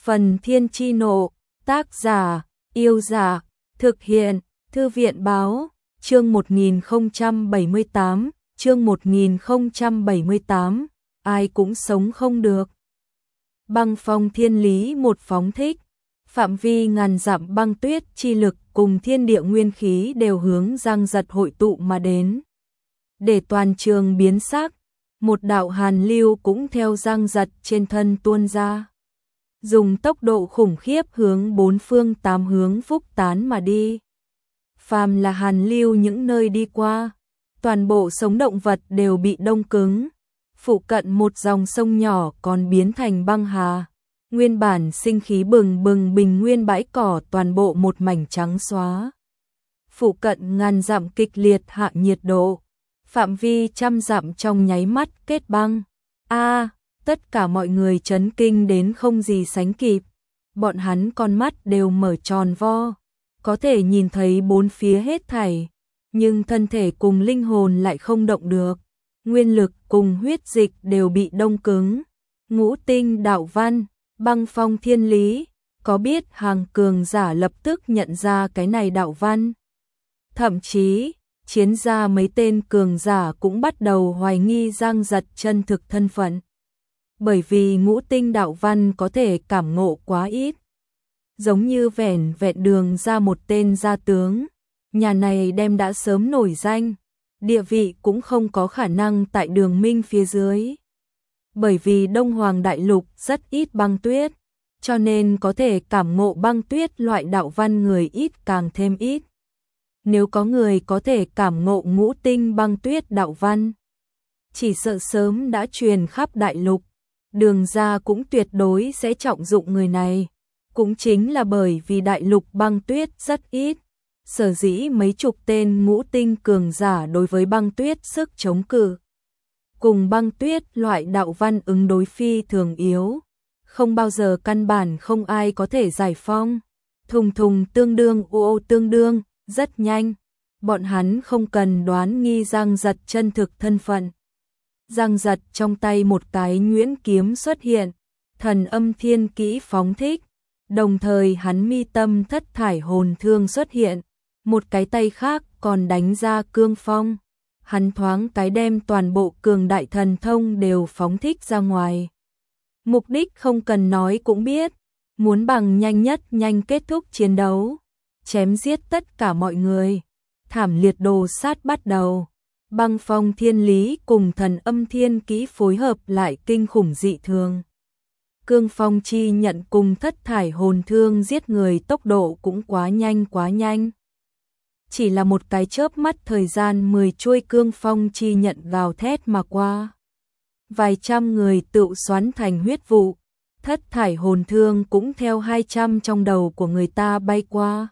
Phần Thiên Chi Nộ, tác giả, Yêu Giả, thực hiện, Thư viện Báo, chương 1078, chương 1078, ai cũng sống không được. Băng phong thiên lý một phóng thích, phạm vi ngàn dặm băng tuyết chi lực cùng thiên địa nguyên khí đều hướng Giang Giật hội tụ mà đến. Để toàn trường biến sắc, một đạo hàn lưu cũng theo Giang Giật trên thân tuôn ra, dùng tốc độ khủng khiếp hướng bốn phương tám hướng phúc tán mà đi. Phàm là hàn lưu những nơi đi qua, toàn bộ sống động vật đều bị đông cứng. Phụ cận một dòng sông nhỏ còn biến thành băng hà, nguyên bản sinh khí bừng bừng bình nguyên bãi cỏ toàn bộ một mảnh trắng xóa. Phụ cận ngàn dặm kịch liệt hạ nhiệt độ, phạm vi trăm dặm trong nháy mắt kết băng. Tất cả mọi người chấn kinh đến không gì sánh kịp, bọn hắn con mắt đều mở tròn vo, có thể nhìn thấy bốn phía hết thảy, nhưng thân thể cùng linh hồn lại không động được, nguyên lực cùng huyết dịch đều bị đông cứng. Ngũ tinh đạo văn, băng phong thiên lý, có biết hàng cường giả lập tức nhận ra cái này đạo văn. Thậm chí, chiến gia mấy tên cường giả cũng bắt đầu hoài nghi Giang Giật chân thực thân phận. Bởi vì ngũ tinh đạo văn có thể cảm ngộ quá ít. Giống như vẻn vẹn đường ra một tên gia tướng, nhà này đem đã sớm nổi danh, địa vị cũng không có khả năng tại Đường Minh phía dưới. Bởi vì Đông Hoàng Đại Lục rất ít băng tuyết, cho nên có thể cảm ngộ băng tuyết loại đạo văn người ít càng thêm ít. Nếu có người có thể cảm ngộ ngũ tinh băng tuyết đạo văn, chỉ sợ sớm đã truyền khắp đại lục. Đường gia cũng tuyệt đối sẽ trọng dụng người này. Cũng chính là bởi vì đại lục băng tuyết rất ít, sở dĩ mấy chục tên ngũ tinh cường giả đối với băng tuyết sức chống cự cùng băng tuyết loại đạo văn ứng đối phi thường yếu, không bao giờ căn bản không ai có thể giải phong. Thùng thùng tương đương ô tương đương, rất nhanh, bọn hắn không cần đoán nghi Giang Giật chân thực thân phận. Giang Giật trong tay một cái nhuyễn kiếm xuất hiện, thần âm thiên kỹ phóng thích, đồng thời hắn mi tâm thất thải hồn thương xuất hiện, một cái tay khác còn đánh ra cương phong. Hắn thoáng cái đem toàn bộ cường đại thần thông đều phóng thích ra ngoài. Mục đích không cần nói cũng biết, muốn bằng nhanh nhất nhanh kết thúc chiến đấu, chém giết tất cả mọi người. Thảm liệt đồ sát bắt đầu. Băng phong thiên lý cùng thần âm thiên kỹ phối hợp lại kinh khủng dị thường. Cương phong chi nhận cùng thất thải hồn thương giết người tốc độ cũng quá nhanh. Chỉ là một cái chớp mắt thời gian 10 chuôi cương phong chi nhận gào thét mà qua. Vài trăm người tự xoắn thành huyết vụ, thất thải hồn thương cũng theo 200 trong đầu của người ta bay qua.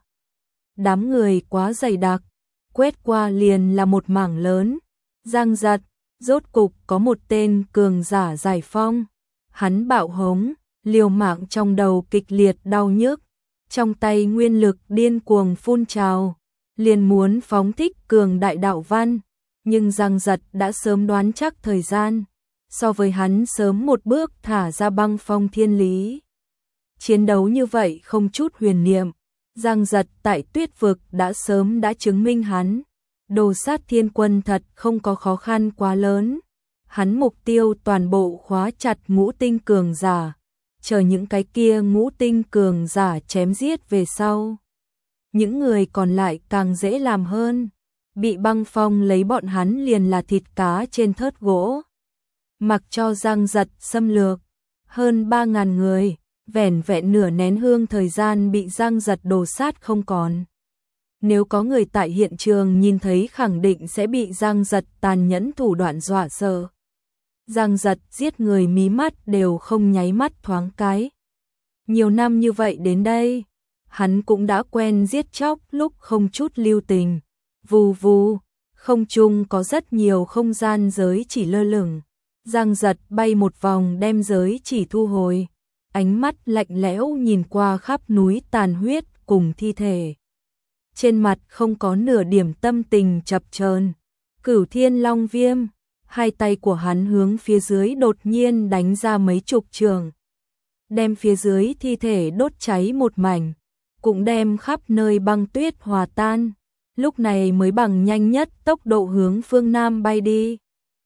Đám người quá dày đặc, quét qua liền là một mảng lớn. Giang Giật, rốt cục có một tên cường giả giải phong. Hắn bạo hống, liều mạng trong đầu kịch liệt đau nhức, trong tay nguyên lực điên cuồng phun trào, liền muốn phóng thích cường đại đạo văn, nhưng Giang Giật đã sớm đoán chắc thời gian, so với hắn sớm một bước thả ra băng phong thiên lý. Chiến đấu như vậy không chút huyền niệm, Giang Giật tại tuyết vực đã sớm đã chứng minh hắn. Đồ sát thiên quân thật không có khó khăn quá lớn. Hắn mục tiêu toàn bộ khóa chặt ngũ tinh cường giả, chờ những cái kia ngũ tinh cường giả chém giết về sau. Những người còn lại càng dễ làm hơn, bị băng phong lấy bọn hắn liền là thịt cá trên thớt gỗ. Mặc cho Giang Giật xâm lược, hơn 3.000 người, vẻn vẹn nửa nén hương thời gian bị Giang Giật đồ sát không còn. Nếu có người tại hiện trường nhìn thấy khẳng định sẽ bị Giang Giật tàn nhẫn thủ đoạn dọa sợ. Giang Giật giết người mí mắt đều không nháy mắt thoáng cái. Nhiều năm như vậy đến đây, hắn cũng đã quen giết chóc lúc không chút lưu tình. Vù vù, không trung có rất nhiều không gian giới chỉ lơ lửng. Giang Giật bay một vòng đem giới chỉ thu hồi, ánh mắt lạnh lẽo nhìn qua khắp núi tàn huyết cùng thi thể. Trên mặt không có nửa điểm tâm tình chập chờn. Cửu Thiên Long Viêm, hai tay của hắn hướng phía dưới đột nhiên đánh ra mấy chục trường. đem phía dưới thi thể đốt cháy một mảnh, cũng đem khắp nơi băng tuyết hòa tan, lúc này mới bằng nhanh nhất tốc độ hướng phương Nam bay đi.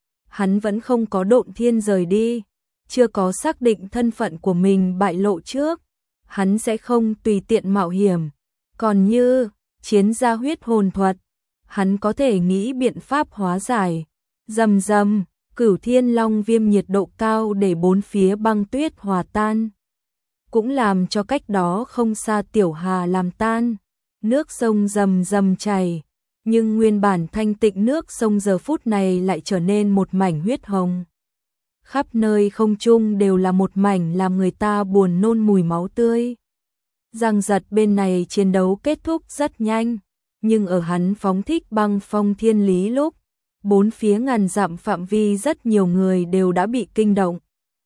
Hắn vẫn không có độn thiên rời đi, chưa có xác định thân phận của mình bại lộ trước, hắn sẽ không tùy tiện mạo hiểm. Còn như chiến gia huyết hồn thuật, hắn có thể nghĩ biện pháp hóa giải. Rầm rầm, Cửu Thiên Long Viêm nhiệt độ cao để bốn phía băng tuyết hòa tan, cũng làm cho cách đó không xa Tiểu Hà làm tan. Nước sông rầm rầm chảy, nhưng nguyên bản thanh tịnh nước sông giờ phút này lại trở nên một mảnh huyết hồng. Khắp nơi không trung đều là một mảnh làm người ta buồn nôn mùi máu tươi. Giang Giật bên này chiến đấu kết thúc rất nhanh, nhưng ở hắn phóng thích băng phong thiên lý lúc, bốn phía ngàn dặm phạm vi rất nhiều người đều đã bị kinh động.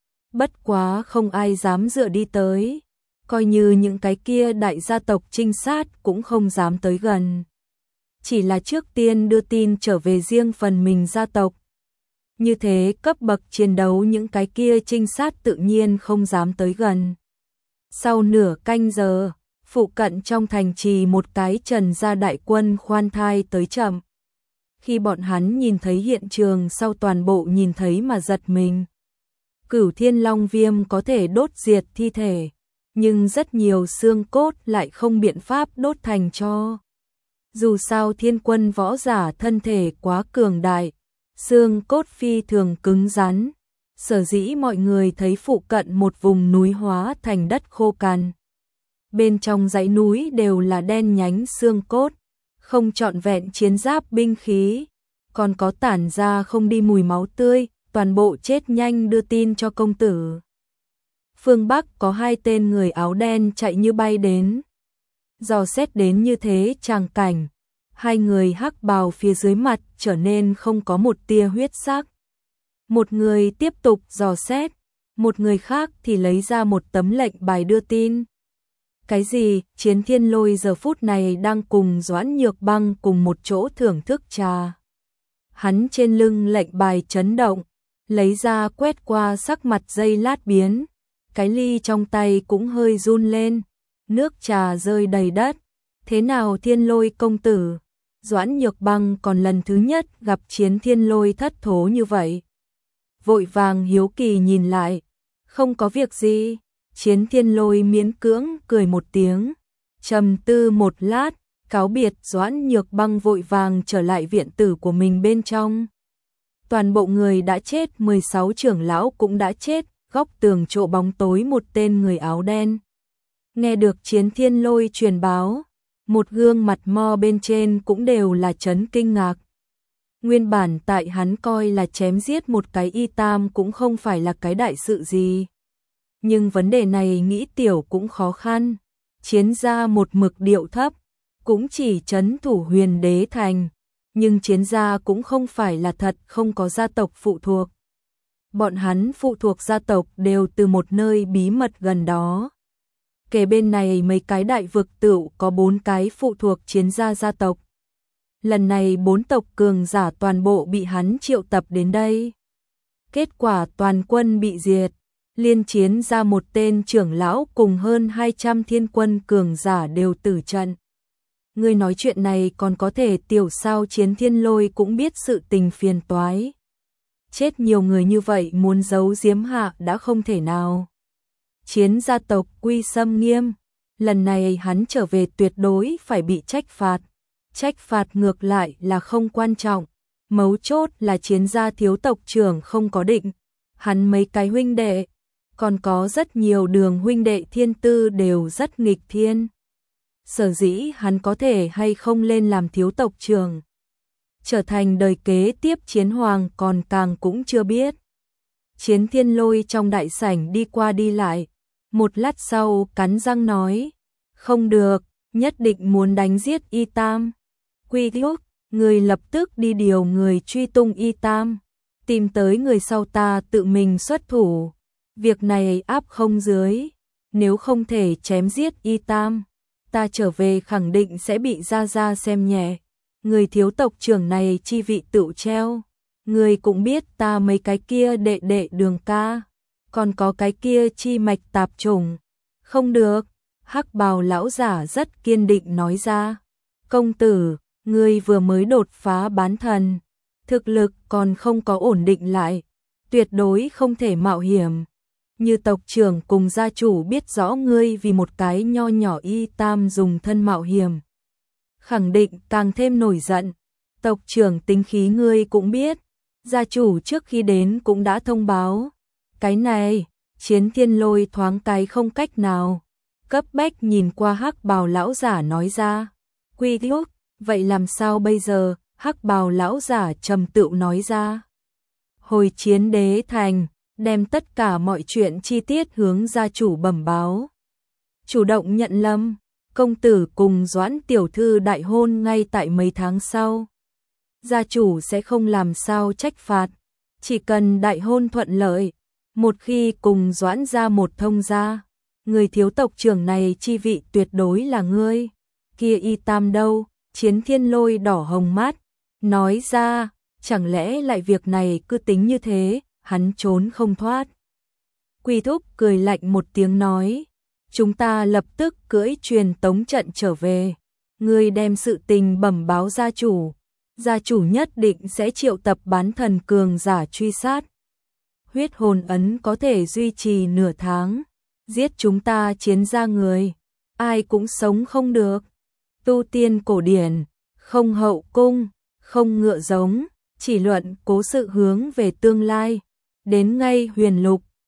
Bất quá không ai dám dựa đi tới, coi như những cái kia đại gia tộc trinh sát cũng không dám tới gần. Chỉ là trước tiên đưa tin trở về riêng phần mình gia tộc. Như thế cấp bậc chiến đấu những cái kia trinh sát tự nhiên không dám tới gần. Sau nửa canh giờ, phụ cận trong thành trì một cái Trần gia đại quân khoan thai tới chậm. Khi bọn hắn nhìn thấy hiện trường sau toàn bộ nhìn thấy mà giật mình. Cửu Thiên Long Viêm có thể đốt diệt thi thể, nhưng rất nhiều xương cốt lại không biện pháp đốt thành tro. Dù sao thiên quân võ giả thân thể quá cường đại, xương cốt phi thường cứng rắn, sở dĩ mọi người thấy phụ cận một vùng núi hóa thành đất khô cằn. Bên trong dãy núi đều là đen nhánh xương cốt, không trọn vẹn chiến giáp binh khí, còn có tản ra không đi mùi máu tươi, toàn bộ chết nhanh đưa tin cho công tử. Phương Bắc có hai tên người áo đen chạy như bay đến. Dò xét đến như thế tràng cảnh, hai người hắc bào phía dưới mặt trở nên không có một tia huyết sắc. Một người tiếp tục dò xét, một người khác thì lấy ra một tấm lệnh bài đưa tin. Cái gì? Chiến Thiên Lôi giờ phút này đang cùng Doãn Nhược Băng cùng một chỗ thưởng thức trà. Hắn trên lưng lệnh bài chấn động, lấy ra quét qua, sắc mặt giây lát biến, cái ly trong tay cũng hơi run lên, nước trà rơi đầy đất. Thế nào Thiên Lôi công tử? Doãn Nhược Băng còn lần thứ nhất gặp Chiến Thiên Lôi thất thố như vậy. Vội vàng hiếu kỳ nhìn lại, không có việc gì. Chiến Thiên Lôi miễn cưỡng cười một tiếng, trầm tư một lát, cáo biệt Doãn Nhược Băng vội vàng trở lại viện tử của mình bên trong. Toàn bộ người đã chết, 16 trưởng lão cũng đã chết, góc tường chỗ bóng tối một tên người áo đen. Nghe được Chiến Thiên Lôi truyền báo, một gương mặt mo bên trên cũng đều là chấn kinh ngạc. Nguyên bản tại hắn coi là chém giết một cái y tam cũng không phải là cái đại sự gì. Nhưng vấn đề này nghĩ tiểu cũng khó khăn. Chiến gia một mực điệu thấp, cũng chỉ trấn thủ Huyền Đế Thành. Nhưng chiến gia cũng không phải là thật không có gia tộc phụ thuộc. Bọn hắn phụ thuộc gia tộc đều từ một nơi bí mật gần đó. Kể bên này mấy cái đại vực tựu có 4 cái phụ thuộc chiến gia gia tộc. Lần này 4 tộc cường giả toàn bộ bị hắn triệu tập đến đây. Kết quả toàn quân bị diệt. Liên chiến ra một tên trưởng lão cùng hơn 200 thiên quân cường giả đều tử trận. Ngươi nói chuyện này còn có thể tiểu sao? Chiến Thiên Lôi cũng biết sự tình phiền toái. Chết nhiều người như vậy muốn giấu giếm hạ đã không thể nào. Chiến gia tộc quy xâm nghiêm, lần này hắn trở về tuyệt đối phải bị trách phạt. Trách phạt ngược lại là không quan trọng, mấu chốt là chiến gia thiếu tộc trưởng không có định. Hắn mấy cái huynh đệ, còn có rất nhiều đường huynh đệ thiên tư đều rất nghịch thiên. Sở dĩ hắn có thể hay không lên làm thiếu tộc trưởng, trở thành đời kế tiếp chiến hoàng còn càng cũng chưa biết. Chiến Thiên Lôi trong đại sảnh đi qua đi lại, một lát sau cắn răng nói, không được, nhất định muốn đánh giết Y Tam. Quy Lúc, người lập tức đi điều người truy tung Y Tam, tìm tới người sau ta tự mình xuất thủ. Việc này áp không dưới, nếu không thể chém giết Y Tam, ta trở về khẳng định sẽ bị gia gia xem nhẹ. Người thiếu tộc trưởng này chi vị tựu treo. Người cũng biết ta mấy cái kia đệ đệ Đường ca, còn có cái kia chi mạch tạp chủng. Không được, Hắc Bào lão giả rất kiên định nói ra. Công tử, ngươi vừa mới đột phá bán thần, thực lực còn không có ổn định lại, tuyệt đối không thể mạo hiểm. Như tộc trưởng cùng gia chủ biết rõ ngươi vì một cái nho nhỏ y tam dùng thân mạo hiểm, khẳng định càng thêm nổi giận. Tộc trưởng tính khí ngươi cũng biết, gia chủ trước khi đến cũng đã thông báo. Cái này, Chiến Thiên Lôi thoáng cái không cách nào, cấp bách nhìn qua Hắc Bào lão giả nói ra. Quy thúc, vậy làm sao bây giờ? Hắc Bào lão giả trầm tựu nói ra. Hồi Chiến Đế thành, đem tất cả mọi chuyện chi tiết hướng gia chủ bẩm báo. Chủ động nhận lâm, công tử cùng Doãn tiểu thư đại hôn ngay tại mấy tháng sau. Gia chủ sẽ không làm sao trách phạt, chỉ cần đại hôn thuận lợi, một khi cùng Doãn ra một thông gia, người thiếu tộc trưởng này chi vị tuyệt đối là ngươi. Kia y tam đâu? Chiến Thiên Lôi đỏ hồng mắt, nói ra, chẳng lẽ lại việc này cứ tính như thế, hắn trốn không thoát. Quy thúc cười lạnh một tiếng nói, chúng ta lập tức cưỡi truyền tống trận trở về, ngươi đem sự tình bẩm báo gia chủ nhất định sẽ triệu tập bán thần cường giả truy sát. Huyết hồn ấn có thể duy trì nửa tháng, giết chúng ta Chiến gia người, ai cũng sống không được. Tu tiên cổ điển, không hậu cung, không ngựa giống, chỉ luận cố sự hướng về tương lai, đến ngay huyền lục,